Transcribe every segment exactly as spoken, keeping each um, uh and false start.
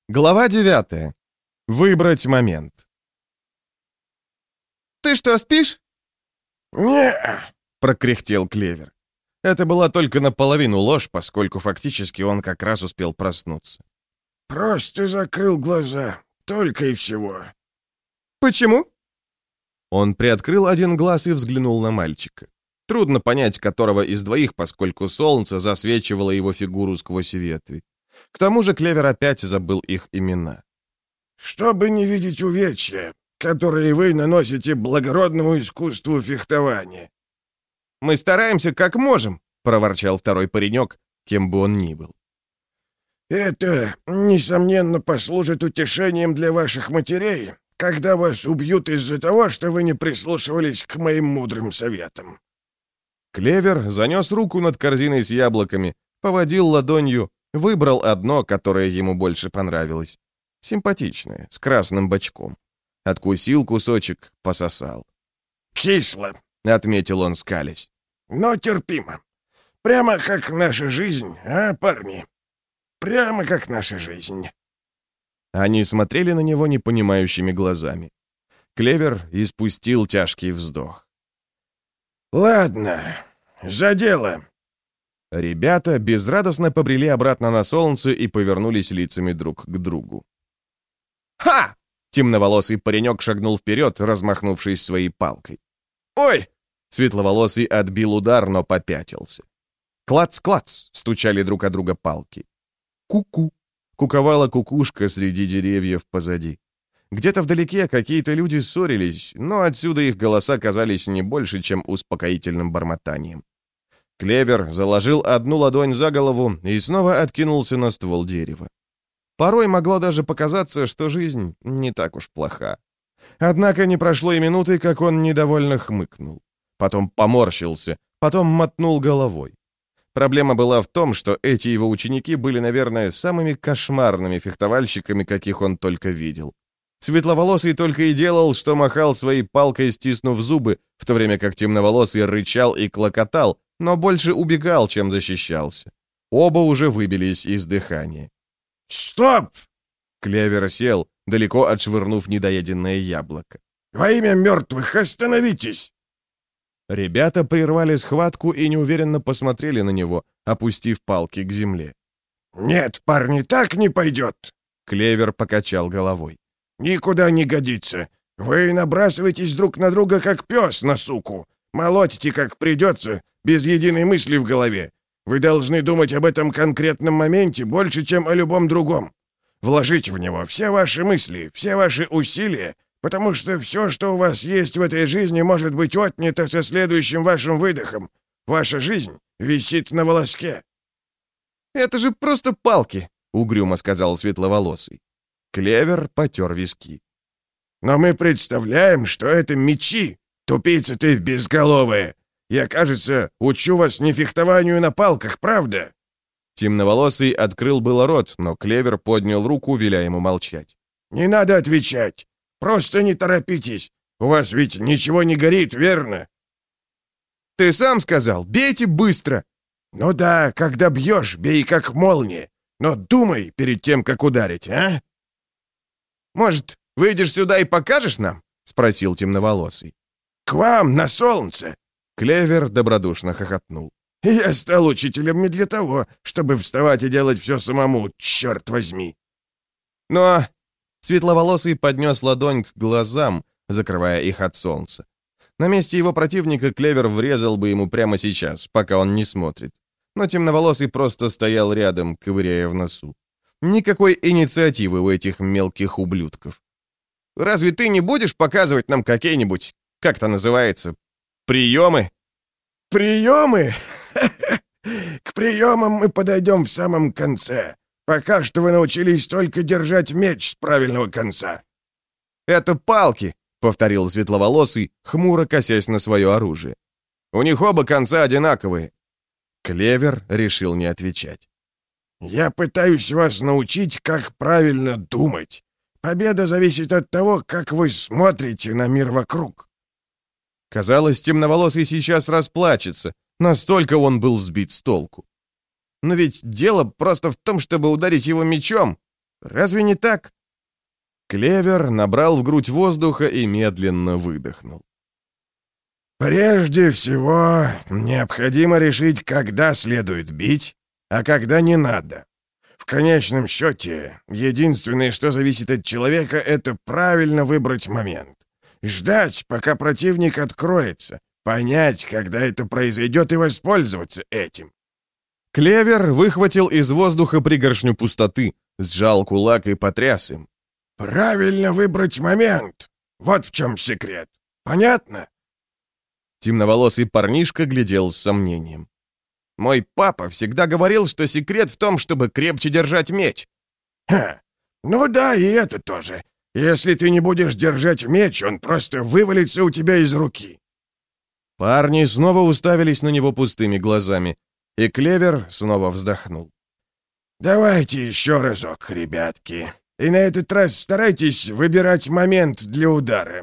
Глава девятая. Выбрать момент. «Ты что, спишь?» «Не-а», прокряхтел Клевер. Это была только наполовину ложь, поскольку фактически он как раз успел проснуться. «Просто закрыл глаза, только и всего». «Почему?» Он приоткрыл один глаз и взглянул на мальчика. Трудно понять, которого из двоих, поскольку солнце засвечивало его фигуру сквозь ветви. К тому же Клевер опять забыл их имена. «Чтобы не видеть увечья, которые вы наносите благородному искусству фехтования». «Мы стараемся как можем», — проворчал второй паренек, кем бы он ни был. «Это, несомненно, послужит утешением для ваших матерей, когда вас убьют из-за того, что вы не прислушивались к моим мудрым советам». Клевер занес руку над корзиной с яблоками, поводил ладонью, выбрал одно, которое ему больше понравилось. Симпатичное, с красным бочком. Откусил кусочек, пососал. «Кисло», — отметил он, скалясь. «но терпимо. Прямо как наша жизнь, а, парни? Прямо как наша жизнь». Они смотрели на него непонимающими глазами. Клевер испустил тяжкий вздох. «Ладно, за дело». Ребята безрадостно побрели обратно на солнце и повернулись лицами друг к другу. «Ха!» — темноволосый паренек шагнул вперед, размахнувшись своей палкой. «Ой!» — светловолосый отбил удар, но попятился. Клац-клац стучали друг о друга палки. Ку-ку. Куковала кукушка среди деревьев позади. Где-то вдалеке какие-то люди ссорились, но отсюда их голоса казались не больше, чем успокоительным бормотанием. Клевер заложил одну ладонь за голову и снова откинулся на ствол дерева. Порой могло даже показаться, что жизнь не так уж плоха. Однако не прошло и минуты, как он недовольно хмыкнул. Потом поморщился, потом мотнул головой. Проблема была в том, что эти его ученики были, наверное, самыми кошмарными фехтовальщиками, каких он только видел. Светловолосый только и делал, что махал своей палкой, стиснув зубы, в то время как темноволосый рычал и клокотал, но больше убегал, чем защищался. Оба уже выбились из дыхания. «Стоп!» Клевер сел, далеко отшвырнув недоеденное яблоко. «Во имя мертвых остановитесь!» Ребята прервали схватку и неуверенно посмотрели на него, опустив палки к земле. «Нет, парни, так не пойдет!» Клевер покачал головой. «Никуда не годится. Вы набрасываетесь друг на друга, как пес на суку. Молотите, как придется, без единой мысли в голове. Вы должны думать об этом конкретном моменте больше, чем о любом другом. Вложить в него все ваши мысли, все ваши усилия, потому что все, что у вас есть в этой жизни, может быть отнято со следующим вашим выдохом. Ваша жизнь висит на волоске». «Это же просто палки», — угрюмо сказал светловолосый. Клевер потер виски. «Но мы представляем, что это мечи, тупица ты безголовая. Я, кажется, учу вас не фехтованию на палках, правда?» Темноволосый открыл было рот, но Клевер поднял руку, веля ему молчать. «Не надо отвечать. Просто не торопитесь. У вас ведь ничего не горит, верно?» «Ты сам сказал, бейте быстро!» «Ну да, когда бьешь, бей как молния. Но думай перед тем, как ударить, а?» «Может, выйдешь сюда и покажешь нам?» — спросил темноволосый. «К вам, на солнце!» Клевер добродушно хохотнул. «Я стал учителем не для того, чтобы вставать и делать все самому, черт возьми!» «Но...» Светловолосый поднес ладонь к глазам, закрывая их от солнца. На месте его противника Клевер врезал бы ему прямо сейчас, пока он не смотрит. Но темноволосый просто стоял рядом, ковыряя в носу. Никакой инициативы у этих мелких ублюдков. «Разве ты не будешь показывать нам какие-нибудь, как это называется, приемы?» «Приемы? К приемам мы подойдем в самом конце. Пока что вы научились только держать меч с правильного конца». «Это палки», — повторил светловолосый, хмуро косясь на свое оружие. «У них оба конца одинаковые». Клевер решил не отвечать. «Я пытаюсь вас научить, как правильно думать. Победа зависит от того, как вы смотрите на мир вокруг». Казалось, темноволосый сейчас расплачется, настолько он был сбит с толку. Но ведь дело просто в том, чтобы ударить его мечом. Разве не так?» Клевер набрал в грудь воздуха и медленно выдохнул. «Прежде всего, необходимо решить, когда следует бить, а когда не надо. В конечном счете, единственное, что зависит от человека, это правильно выбрать момент. Ждать, пока противник откроется, понять, когда это произойдет, и воспользоваться этим». Клевер выхватил из воздуха пригоршню пустоты, сжал кулак и потряс им. «Правильно выбрать момент. Вот в чем секрет. Понятно?» Темноволосый парнишка глядел с сомнением. «Мой папа всегда говорил, что секрет в том, чтобы крепче держать меч». «Ха! Ну да, и это тоже. Если ты не будешь держать меч, он просто вывалится у тебя из руки». Парни снова уставились на него пустыми глазами, и Клевер снова вздохнул. «Давайте еще разок, ребятки. И на этот раз старайтесь выбирать момент для удара».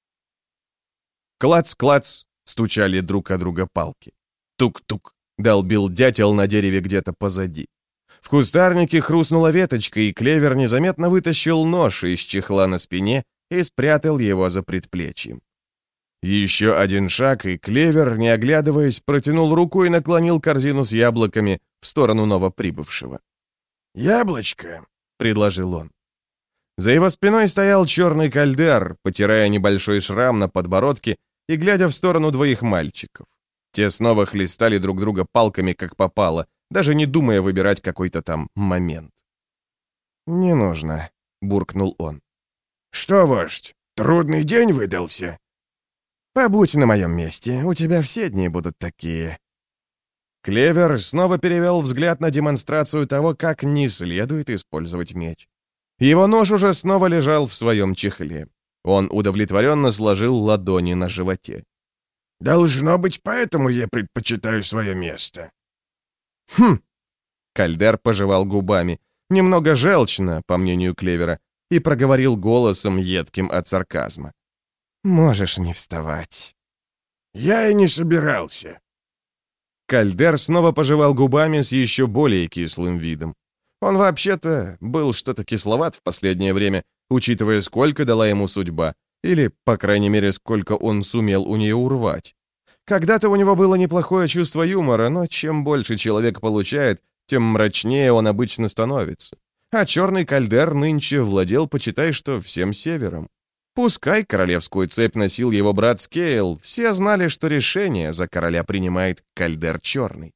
Клац-клац стучали друг о друга палки. Тук-тук долбил дятел на дереве где-то позади. В кустарнике хрустнула веточка, и Клевер незаметно вытащил нож из чехла на спине и спрятал его за предплечьем. Еще один шаг, и Клевер, не оглядываясь, протянул руку и наклонил корзину с яблоками в сторону новоприбывшего. «Яблочко», — предложил он. За его спиной стоял черный кальдер, потирая небольшой шрам на подбородке и глядя в сторону двоих мальчиков. Те снова хлестали друг друга палками, как попало, даже не думая выбирать какой-то там момент. «Не нужно», — буркнул он. «Что, вождь, трудный день выдался?» «Побудь на моем месте, у тебя все дни будут такие». Клевер снова перевел взгляд на демонстрацию того, как не следует использовать меч. Его нож уже снова лежал в своем чехле. Он удовлетворенно сложил ладони на животе. «Должно быть, поэтому я предпочитаю свое место». «Хм!» Кальдер пожевал губами, немного желчно, по мнению Клевера, и проговорил голосом, едким от сарказма. «Можешь не вставать». «Я и не собирался». Кальдер снова пожевал губами с еще более кислым видом. Он вообще-то был что-то кисловат в последнее время, учитывая, сколько дала ему судьба, или, по крайней мере, сколько он сумел у нее урвать. Когда-то у него было неплохое чувство юмора, но чем больше человек получает, тем мрачнее он обычно становится. А черный кальдер нынче владел, почитай, что всем севером. Пускай королевскую цепь носил его брат Скейл, все знали, что решение за короля принимает кальдер черный.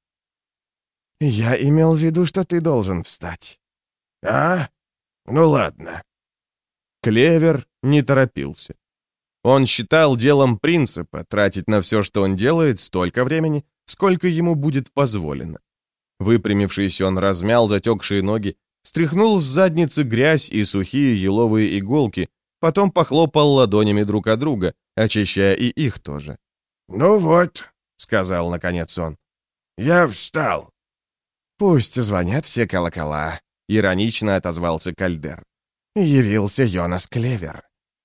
«Я имел в виду, что ты должен встать». «А? Ну ладно». Клевер не торопился. Он считал делом принципа тратить на все, что он делает, столько времени, сколько ему будет позволено. Выпрямившись, он размял затекшие ноги, стряхнул с задницы грязь и сухие еловые иголки, потом похлопал ладонями друг от друга, очищая и их тоже. «Ну вот», — сказал наконец он, — «я встал». «Пусть звонят все колокола», — иронично отозвался Кальдер. «Явился Йонас Клевер».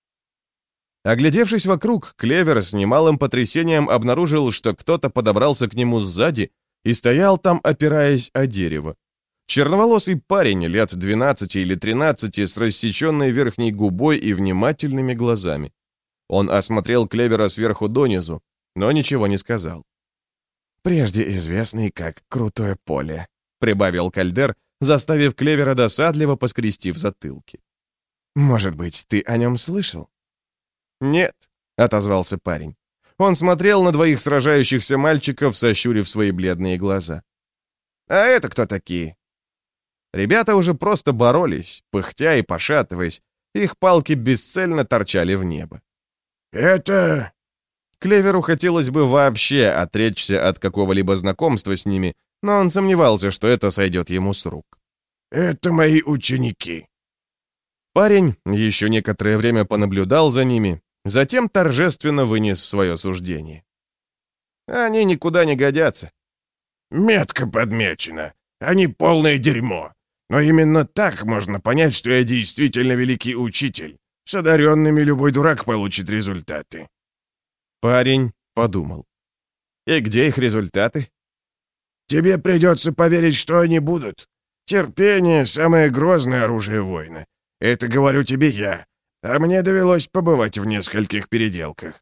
Оглядевшись вокруг, Клевер с немалым потрясением обнаружил, что кто-то подобрался к нему сзади и стоял там, опираясь о дерево. Черноволосый парень лет двенадцати или тринадцати с рассеченной верхней губой и внимательными глазами. Он осмотрел Клевера сверху донизу, но ничего не сказал. «Прежде известный как Крутое поле», — прибавил Кальдер, заставив Клевера досадливо поскрести в затылке. «Может быть, ты о нем слышал?» «Нет», — отозвался парень. Он смотрел на двоих сражающихся мальчиков, сощурив свои бледные глаза. «А это кто такие?» Ребята уже просто боролись, пыхтя и пошатываясь. Их палки бесцельно торчали в небо. «Это...» Клеверу хотелось бы вообще отречься от какого-либо знакомства с ними, но он сомневался, что это сойдет ему с рук. «Это мои ученики». Парень еще некоторое время понаблюдал за ними, затем торжественно вынес свое суждение. «Они никуда не годятся». «Метко подмечено. Они полное дерьмо. Но именно так можно понять, что я действительно великий учитель. С одаренными любой дурак получит результаты». Парень подумал. «И где их результаты?» «Тебе придется поверить, что они будут. Терпение — самое грозное оружие воина. Это говорю тебе я. А мне довелось побывать в нескольких переделках».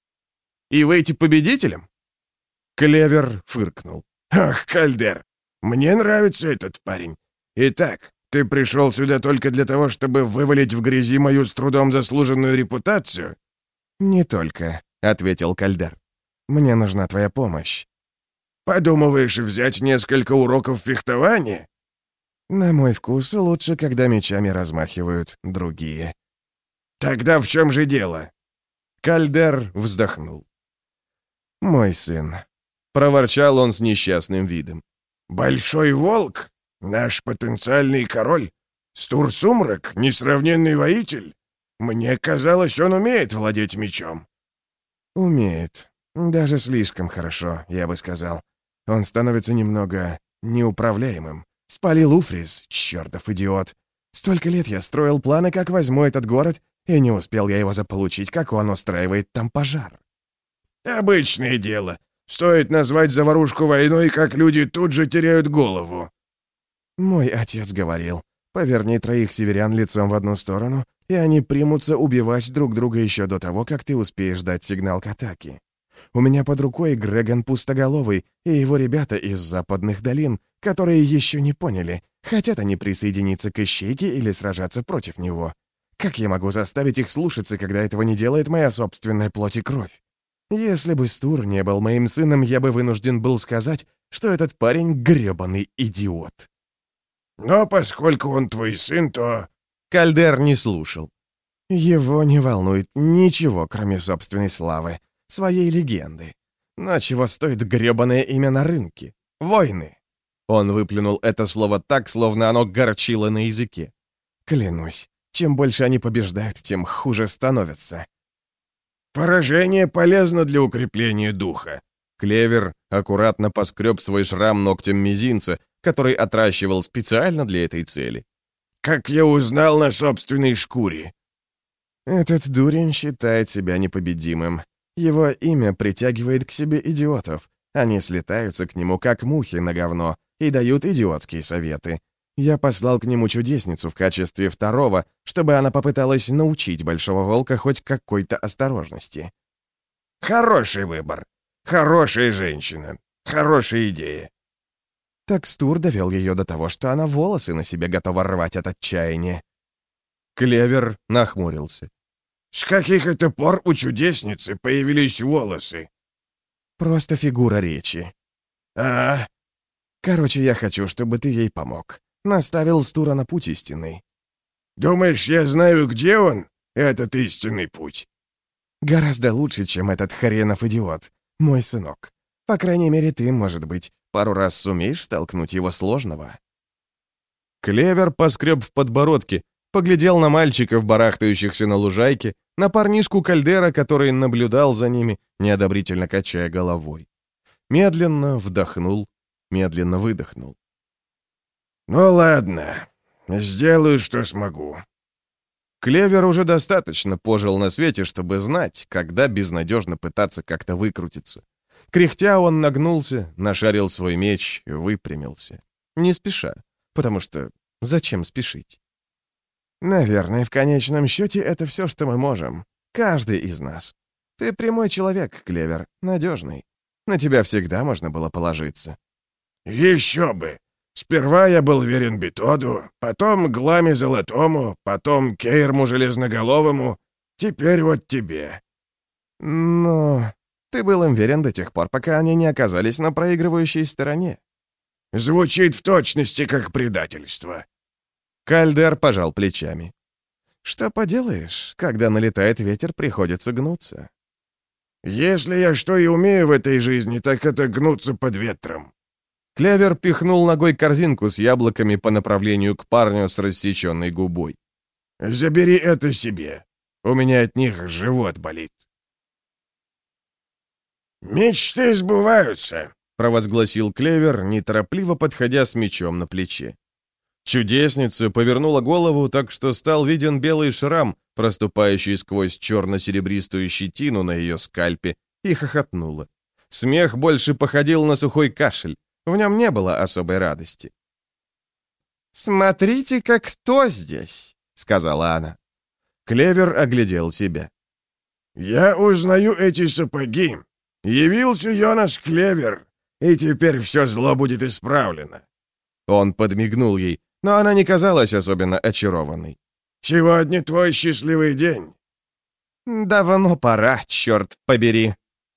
«И выйти победителем?» Клевер фыркнул. «Ах, Кальдер, мне нравится этот парень. Итак, ты пришел сюда только для того, чтобы вывалить в грязи мою с трудом заслуженную репутацию?» «Не только», — ответил Кальдер. «Мне нужна твоя помощь». «Подумываешь взять несколько уроков фехтования?» «На мой вкус лучше, когда мечами размахивают другие». «Тогда в чем же дело?» Кальдер вздохнул. «Мой сын», — проворчал он с несчастным видом. «Большой волк? Наш потенциальный король? Стур-Сумрак? Несравненный воитель? Мне казалось, он умеет владеть мечом». «Умеет. Даже слишком хорошо, я бы сказал. Он становится немного неуправляемым. Спалил Уфрис, чертов идиот. Столько лет я строил планы, как возьму этот город, и не успел я его заполучить, как он устраивает там пожар». «Обычное дело. Стоит назвать заварушку войной, как люди тут же теряют голову». Мой отец говорил, поверни троих северян лицом в одну сторону, и они примутся убивать друг друга еще до того, как ты успеешь дать сигнал к атаке. У меня под рукой Грегон Пустоголовый и его ребята из западных долин, которые еще не поняли, хотят они присоединиться к Ищейке или сражаться против него. Как я могу заставить их слушаться, когда этого не делает моя собственная плоть и кровь? Если бы Стур не был моим сыном, я бы вынужден был сказать, что этот парень гребаный идиот. Но поскольку он твой сын, то...» Кальдер не слушал. Его не волнует ничего, кроме собственной славы, своей легенды. Но чего стоит гребаное имя на рынке? Войны. Он выплюнул это слово так, словно оно горчило на языке. Клянусь, чем больше они побеждают, тем хуже становятся. «Поражение полезно для укрепления духа». Клевер аккуратно поскреб свой шрам ногтем мизинца, который отращивал специально для этой цели. «Как я узнал на собственной шкуре». Этот дурень считает себя непобедимым. Его имя притягивает к себе идиотов. Они слетаются к нему, как мухи на говно, и дают идиотские советы. Я послал к нему чудесницу в качестве второго, чтобы она попыталась научить Большого Волка хоть какой-то осторожности. «Хороший выбор. Хорошая женщина. Хорошая идея». Так Стур довел ее до того, что она волосы на себе готова рвать от отчаяния. Клевер нахмурился. «С каких это пор у чудесницы появились волосы?» «Просто фигура речи». «А?» «Короче, я хочу, чтобы ты ей помог. Наставил Стура на путь истинный». «Думаешь, я знаю, где он, этот истинный путь?» «Гораздо лучше, чем этот хренов идиот, мой сынок. По крайней мере, ты, может быть, пару раз сумеешь столкнуть его сложного». Клевер поскреб в подбородке, поглядел на мальчиков, барахтающихся на лужайке, на парнишку Кальдера, который наблюдал за ними, неодобрительно качая головой. Медленно вдохнул, медленно выдохнул. «Ну ладно, сделаю, что смогу». Клевер уже достаточно пожил на свете, чтобы знать, когда безнадежно пытаться как-то выкрутиться. Кряхтя он нагнулся, нашарил свой меч и выпрямился. Не спеша, потому что зачем спешить? Наверное, в конечном счете это все, что мы можем. Каждый из нас. Ты прямой человек, Клевер, надежный. На тебя всегда можно было положиться. «Еще бы! Сперва я был верен Бетоду, потом Гламе Золотому, потом Кейрму Железноголовому, теперь вот тебе». Но ты был им верен до тех пор, пока они не оказались на проигрывающей стороне. Звучит в точности как предательство. Кальдер пожал плечами. Что поделаешь, когда налетает ветер, приходится гнуться. Если я что и умею в этой жизни, так это гнуться под ветром. Клевер пихнул ногой корзинку с яблоками по направлению к парню с рассеченной губой. «Забери это себе. У меня от них живот болит». «Мечты сбываются», — провозгласил Клевер, неторопливо подходя с мечом на плече. Чудесница повернула голову так, что стал виден белый шрам, проступающий сквозь черно-серебристую щетину на ее скальпе, и хохотнула. Смех больше походил на сухой кашель. В нем не было особой радости. «Смотрите-ка, кто здесь», — сказала она. Клевер оглядел себя. «Я узнаю эти сапоги. Явился Йонас Клевер, и теперь все зло будет исправлено». Он подмигнул ей, но она не казалась особенно очарованной. «Сегодня твой счастливый день». «Давно пора, черт побери».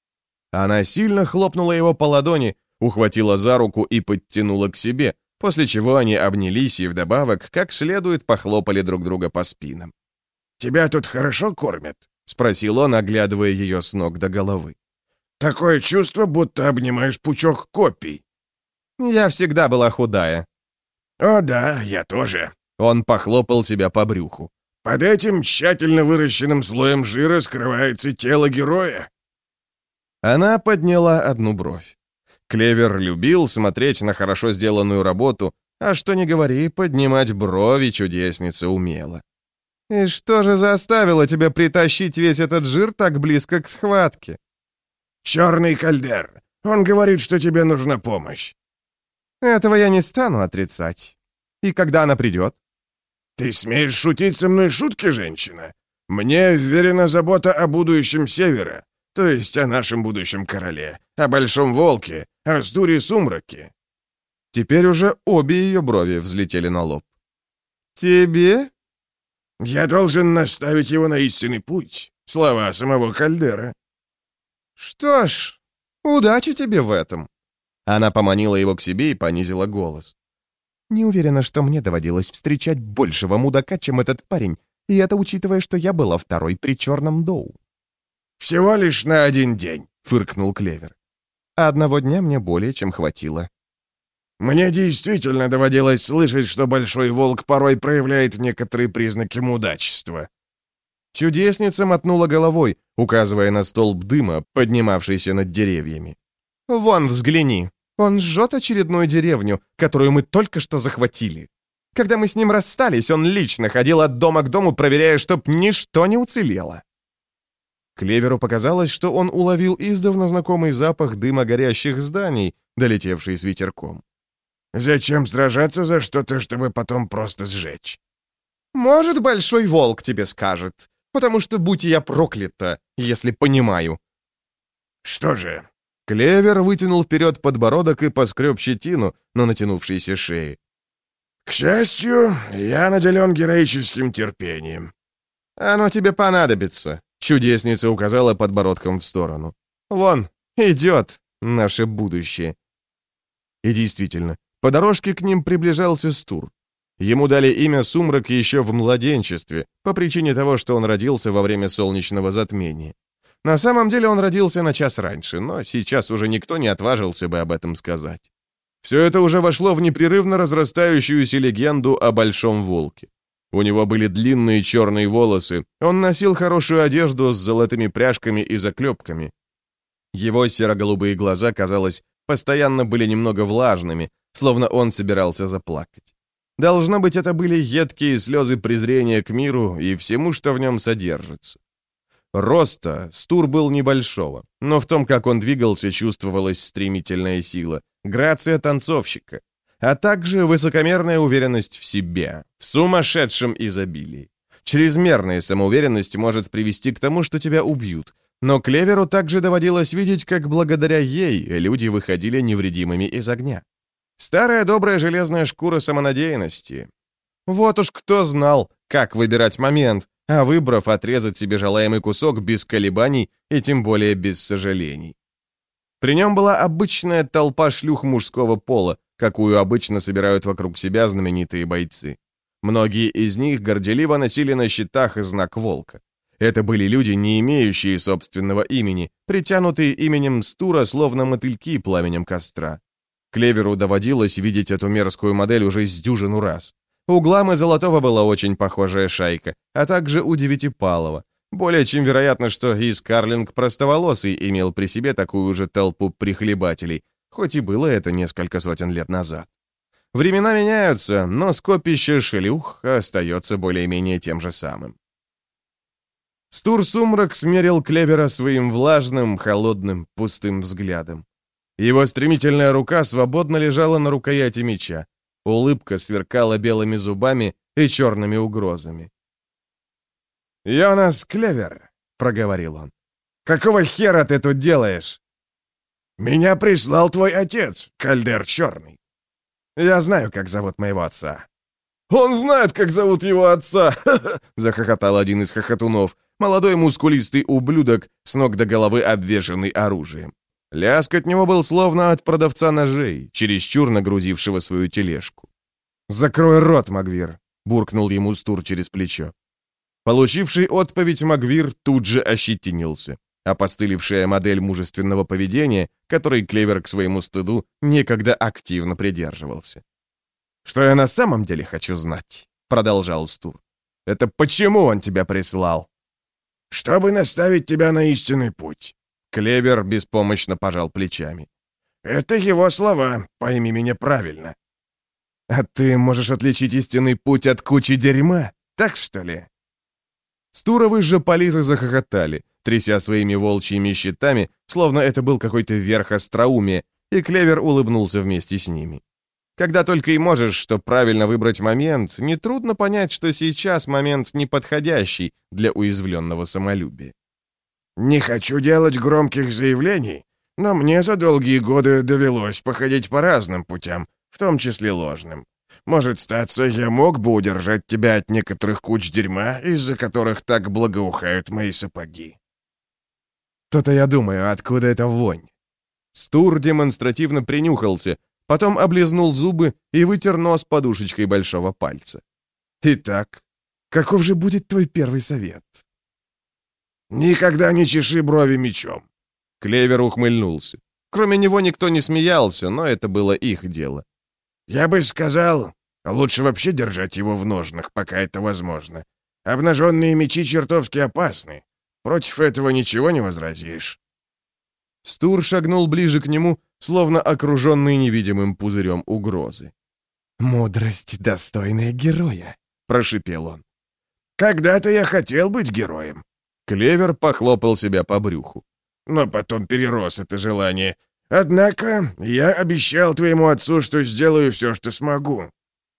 Она сильно хлопнула его по ладони, ухватила за руку и подтянула к себе, после чего они обнялись и вдобавок как следует похлопали друг друга по спинам. «Тебя тут хорошо кормят?» — спросил он, оглядывая ее с ног до головы. «Такое чувство, будто обнимаешь пучок копий». «Я всегда была худая». «О да, я тоже». Он похлопал себя по брюху. «Под этим тщательно выращенным слоем жира скрывается тело героя». Она подняла одну бровь. Клевер любил смотреть на хорошо сделанную работу, а что ни говори, поднимать брови чудесница умела. «И что же заставило тебя притащить весь этот жир так близко к схватке?» «Черный кальдер. Он говорит, что тебе нужна помощь». «Этого я не стану отрицать. И когда она придет?» «Ты смеешь шутить со мной шутки, женщина? Мне вверена забота о будущем Севера, то есть о нашем будущем короле, о Большом Волке, о Стуре Сумраке». Теперь уже обе ее брови взлетели на лоб. «Тебе?» «Я должен наставить его на истинный путь. Слова самого Кальдера». «Что ж, удачи тебе в этом». Она поманила его к себе и понизила голос. «Не уверена, что мне доводилось встречать большего мудака, чем этот парень, и это учитывая, что я была второй при Черном Доу». «Всего лишь на один день», — фыркнул Клевер. «Одного дня мне более чем хватило». «Мне действительно доводилось слышать, что Большой Волк порой проявляет некоторые признаки мудачества». Чудесница мотнула головой, указывая на столб дыма, поднимавшийся над деревьями. «Вон, взгляни. Он жжет очередную деревню, которую мы только что захватили. Когда мы с ним расстались, он лично ходил от дома к дому, проверяя, чтоб ничто не уцелело». Клеверу показалось, что он уловил издавна знакомый запах дыма горящих зданий, долетевший с ветерком. «Зачем сражаться за что-то, чтобы потом просто сжечь?» «Может, Большой Волк тебе скажет, потому что будь я проклята, если понимаю». «Что же?» Клевер вытянул вперед подбородок и поскреб щетину на натянувшейся шее. «К счастью, я наделен героическим терпением». «Оно тебе понадобится», — чудесница указала подбородком в сторону. «Вон, идет наше будущее». И действительно, по дорожке к ним приближался Стур. Ему дали имя Сумрак еще в младенчестве, по причине того, что он родился во время солнечного затмения. На самом деле он родился на час раньше, но сейчас уже никто не отважился бы об этом сказать. Все это уже вошло в непрерывно разрастающуюся легенду о Большом Волке. У него были длинные черные волосы, он носил хорошую одежду с золотыми пряжками и заклепками. Его серо-голубые глаза, казалось, постоянно были немного влажными, словно он собирался заплакать. Должно быть, это были едкие слезы презрения к миру и всему, что в нем содержится. Роста Стур был небольшого, но в том, как он двигался, чувствовалась стремительная сила, грация танцовщика, а также высокомерная уверенность в себе, в сумасшедшем изобилии. Чрезмерная самоуверенность может привести к тому, что тебя убьют, но Клеверу также доводилось видеть, как благодаря ей люди выходили невредимыми из огня. Старая добрая железная шкура самонадеянности. Вот уж кто знал, как выбирать момент, а выбрав, отрезать себе желаемый кусок без колебаний и тем более без сожалений. При нем была обычная толпа шлюх мужского пола, какую обычно собирают вокруг себя знаменитые бойцы. Многие из них горделиво носили на щитах знак волка. Это были люди, не имеющие собственного имени, притянутые именем Стура, словно мотыльки пламенем костра. Клеверу доводилось видеть эту мерзкую модель уже с дюжину раз. У Гламы Золотого была очень похожая шайка, а также у Девятипалова. Более чем вероятно, что и Скарлинг Простоволосый имел при себе такую же толпу прихлебателей, хоть и было это несколько сотен лет назад. Времена меняются, но скопище шлюх остается более-менее тем же самым. Стур Сумрак смерил Клевера своим влажным, холодным, пустым взглядом. Его стремительная рука свободно лежала на рукояти меча. Улыбка сверкала белыми зубами и черными угрозами. «Йонас Клевер», — проговорил он, — «какого хера ты тут делаешь?» «Меня прислал твой отец, Кальдер Черный». «Я знаю, как зовут моего отца». «Он знает, как зовут его отца!» — захохотал один из хохотунов, молодой мускулистый ублюдок, с ног до головы обвешанный оружием. Лязг от него был словно от продавца ножей, чересчур нагрузившего свою тележку. «Закрой рот, Магвир!» — буркнул ему Стур через плечо. Получивший отповедь Магвир тут же ощетинился. Опостылевшая модель мужественного поведения, которой Клевер к своему стыду некогда активно придерживался. «Что я на самом деле хочу знать?» — продолжал Стур. «Это почему он тебя прислал?» «Чтобы наставить тебя на истинный путь». Клевер беспомощно пожал плечами. «Это его слова, пойми меня правильно». «А ты можешь отличить истинный путь от кучи дерьма, так что ли?» Стуровы же полизы захохотали, тряся своими волчьими щитами, словно это был какой-то верх остроумия, и Клевер улыбнулся вместе с ними. Когда только и можешь, что правильно выбрать момент, нетрудно понять, что сейчас момент неподходящий для уязвленного самолюбия. «Не хочу делать громких заявлений, но мне за долгие годы довелось походить по разным путям, в том числе ложным. Может, статься, я мог бы удержать тебя от некоторых куч дерьма, из-за которых так благоухают мои сапоги». То-то я думаю, откуда эта вонь. Стур демонстративно принюхался, потом облизнул зубы и вытер нос подушечкой большого пальца. «Итак, каков же будет твой первый совет?» «Никогда не чеши брови мечом». Клевер ухмыльнулся. Кроме него никто не смеялся, но это было их дело. «Я бы сказал, лучше вообще держать его в ножнах, пока это возможно. Обнаженные мечи чертовски опасны. Против этого ничего не возразишь». Стур шагнул ближе к нему, словно окруженный невидимым пузырем угрозы. «Мудрость, достойная героя», — прошипел он. «Когда-то я хотел быть героем». Клевер похлопал себя по брюху. «Но потом перерос это желание. Однако я обещал твоему отцу, что сделаю все, что смогу».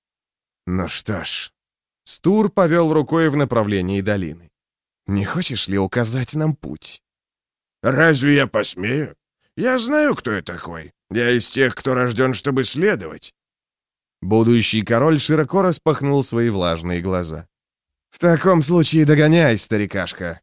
«Ну что ж...» Стур повел рукой в направлении долины. «Не хочешь ли указать нам путь?» «Разве я посмею? Я знаю, кто я такой. Я из тех, кто рожден, чтобы следовать». Будущий король широко распахнул свои влажные глаза. «В таком случае догоняй, старикашка!»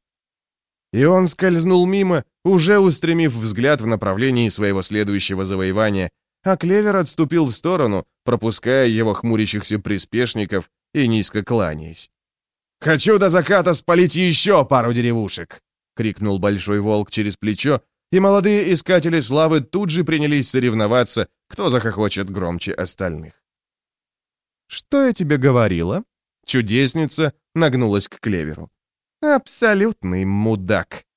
И он скользнул мимо, уже устремив взгляд в направлении своего следующего завоевания, а Клевер отступил в сторону, пропуская его хмурящихся приспешников и низко кланяясь. «Хочу до заката спалить еще пару деревушек!» — крикнул Большой Волк через плечо, и молодые искатели славы тут же принялись соревноваться, кто захохочет громче остальных. «Что я тебе говорила?» Чудесница нагнулась к Клеверу. «Абсолютный мудак!»